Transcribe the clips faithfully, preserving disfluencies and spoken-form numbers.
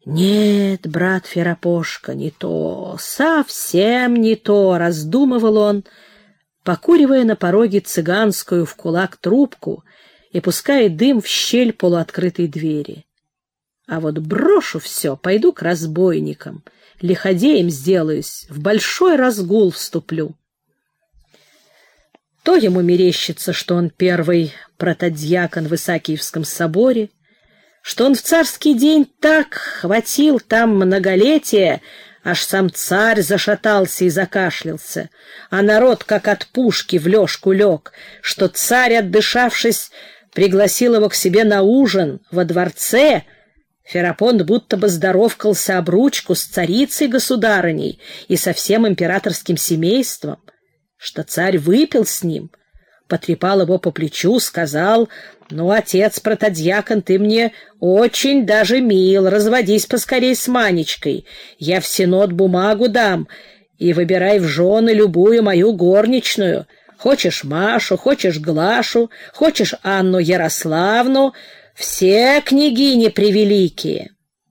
«Нет, брат Ферапошка, не то, совсем не то», — раздумывал он, покуривая на пороге цыганскую в кулак трубку и пуская дым в щель полуоткрытой двери. «А вот брошу все, пойду к разбойникам, лиходеем сделаюсь, в большой разгул вступлю». То ему мерещится, что он первый протодьякон в Исаакиевском соборе, что он в царский день так хватил там многолетие, аж сам царь зашатался и закашлялся, а народ как от пушки в лёжку лег, что царь, отдышавшись, пригласил его к себе на ужин во дворце. Ферапонт будто бы здоровкался об ручку с царицей-государыней и со всем императорским семейством, что царь выпил с ним, потрепал его по плечу, сказал: «Ну, отец протодьякон, ты мне очень даже мил, разводись поскорей с Манечкой, я в синод бумагу дам, и выбирай в жены любую мою горничную, хочешь Машу, хочешь Глашу, хочешь Анну Ярославну, все княгини превеликие».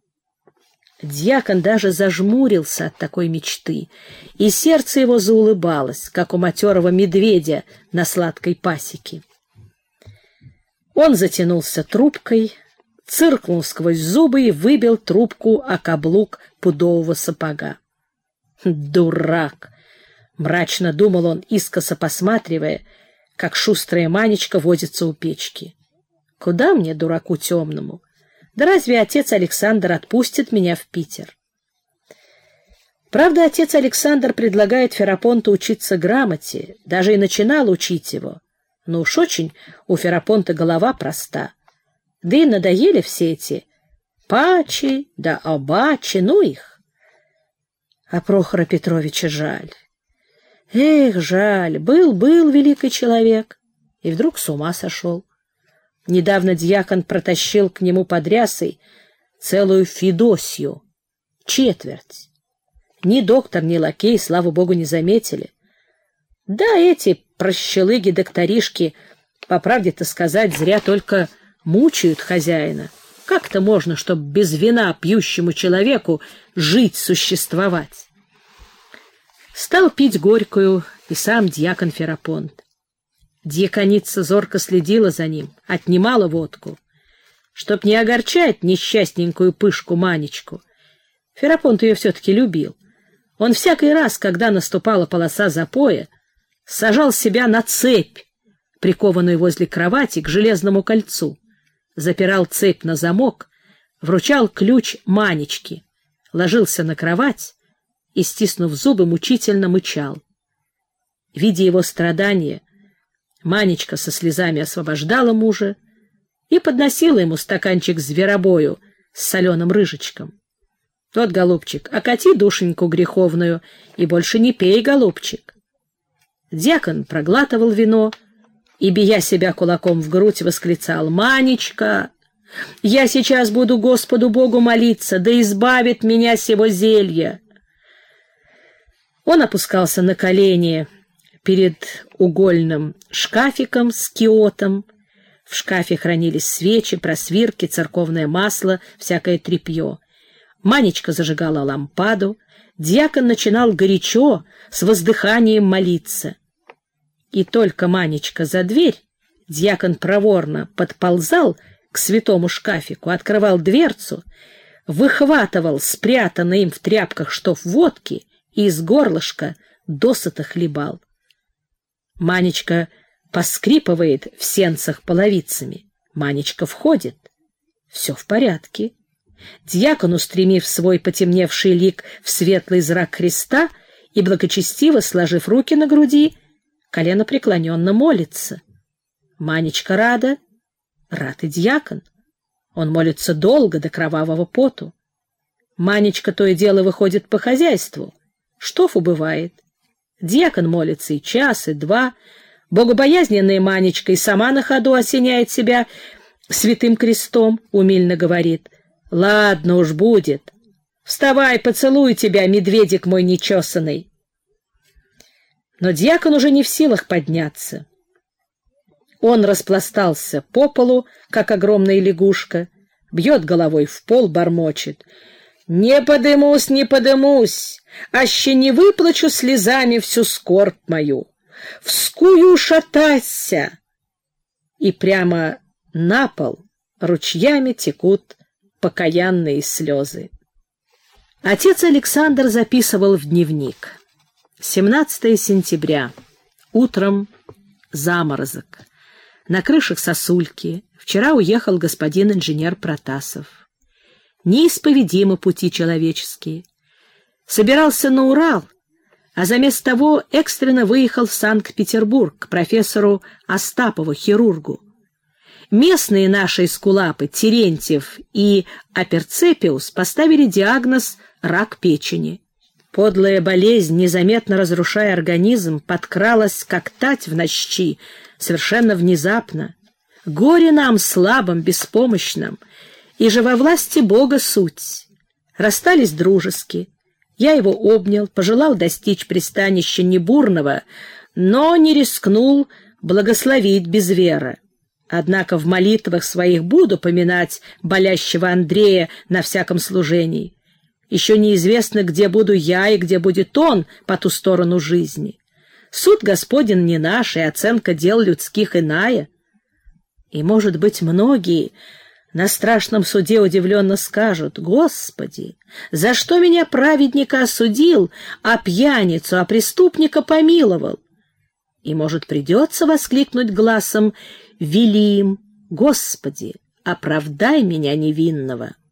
Дьякон даже зажмурился от такой мечты, и сердце его заулыбалось, как у матерого медведя на сладкой пасеке. Он затянулся трубкой, цыркнул сквозь зубы и выбил трубку о каблук пудового сапога. «Дурак!» — мрачно думал он, искоса посматривая, как шустрая Манечка возится у печки. «Куда мне, дураку темному? Да разве отец Александр отпустит меня в Питер?» Правда, отец Александр предлагает Ферапонту учиться грамоте, даже и начинал учить его. Но уж очень у Ферапонта голова проста. Да и надоели все эти пачи да обачи, ну их. А Прохора Петровича жаль. Эх, жаль, был-был великий человек, и вдруг с ума сошел. Недавно дьякон протащил к нему под рясой целую Федосью, четверть. Ни доктор, ни лакей, слава богу, не заметили. Да эти прощелыги-докторишки, по правде-то сказать, зря только мучают хозяина. Как-то можно, чтоб без вина пьющему человеку жить, существовать? Стал пить горькую и сам дьякон Ферапонт. Дьяконица зорко следила за ним, отнимала водку. Чтоб не огорчать несчастненькую пышку Манечку, Ферапонт ее все-таки любил. Он всякий раз, когда наступала полоса запоя, сажал себя на цепь, прикованную возле кровати к железному кольцу, запирал цепь на замок, вручал ключ Манечке, ложился на кровать и, стиснув зубы, мучительно мычал. Видя его страдания, Манечка со слезами освобождала мужа и подносила ему стаканчик зверобою с соленым рыжечком. «Вот, голубчик, окати душеньку греховную и больше не пей, голубчик». Дьякон проглатывал вино и, бия себя кулаком в грудь, восклицал: «Манечка, я сейчас буду Господу Богу молиться, да избавит меня сего зелья». Он опускался на колени перед угольным шкафиком с киотом. В шкафе хранились свечи, просвирки, церковное масло, всякое тряпье. Манечка зажигала лампаду, дьякон начинал горячо, с воздыханием молиться. И только Манечка за дверь, дьякон проворно подползал к святому шкафику, открывал дверцу, выхватывал спрятанный им в тряпках штоф водки и из горлышка досыта хлебал. Манечка поскрипывает в сенцах половицами. Манечка входит. Все в порядке. Дьякон, устремив свой потемневший лик в светлый зрак Христа и благочестиво сложив руки на груди, коленопреклоненно молится. Манечка рада, рад и дьякон. Он молится долго, до кровавого поту. Манечка то и дело выходит по хозяйству. Штоф убывает. Дьякон молится и час, и два. Богобоязненная Манечка и сама на ходу осеняет себя святым крестом, умильно говорит: «Ладно уж будет. Вставай, поцелую тебя, медведик мой нечесанный». Но дьякон уже не в силах подняться. Он распластался по полу, как огромная лягушка, бьет головой в пол, бормочет: Не подымусь, не подымусь, аще не выплачу слезами всю скорбь мою. Вскую шатайся!» И прямо на пол ручьями текут покаянные слезы. Отец Александр записывал в дневник. семнадцатое сентября. Утром заморозок. На крышах сосульки. Вчера уехал господин инженер Протасов. Неисповедимы пути человеческие. Собирался на Урал, а заместо того экстренно выехал в Санкт-Петербург к профессору Остапову, хирургу. Местные наши эскулапы, Терентьев и Аперцепиус, поставили диагноз «рак печени». Подлая болезнь, незаметно разрушая организм, подкралась, как тать в ночи, совершенно внезапно. Горе нам, слабым, беспомощным, и же во власти Бога суть. Расстались дружески. Я его обнял, пожелал достичь пристанища небурного, но не рискнул благословить без веры. Однако в молитвах своих буду поминать болящего Андрея на всяком служении. Еще неизвестно, где буду я и где будет он по ту сторону жизни. Суд Господень не наш, и оценка дел людских иная. И, может быть, многие на страшном суде удивленно скажут: «Господи, за что меня праведника осудил, а пьяницу, а преступника помиловал?» И, может, придется воскликнуть гласом велим: «Господи, оправдай меня невинного».